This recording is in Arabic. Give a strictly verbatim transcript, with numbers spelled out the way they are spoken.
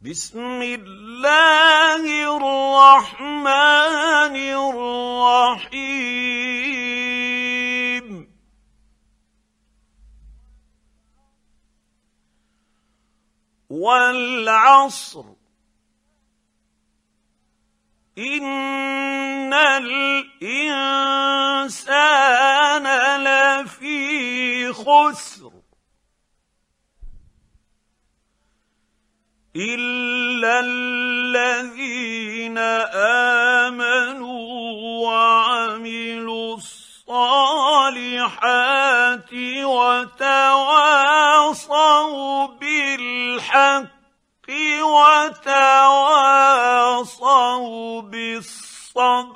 بسم الله الرحمن الرحيم والعصر إن الإنسان لفي خسر إلا الذين آمنوا وعملوا الصالحات وتواصوا بالحق وتواصوا بالصبر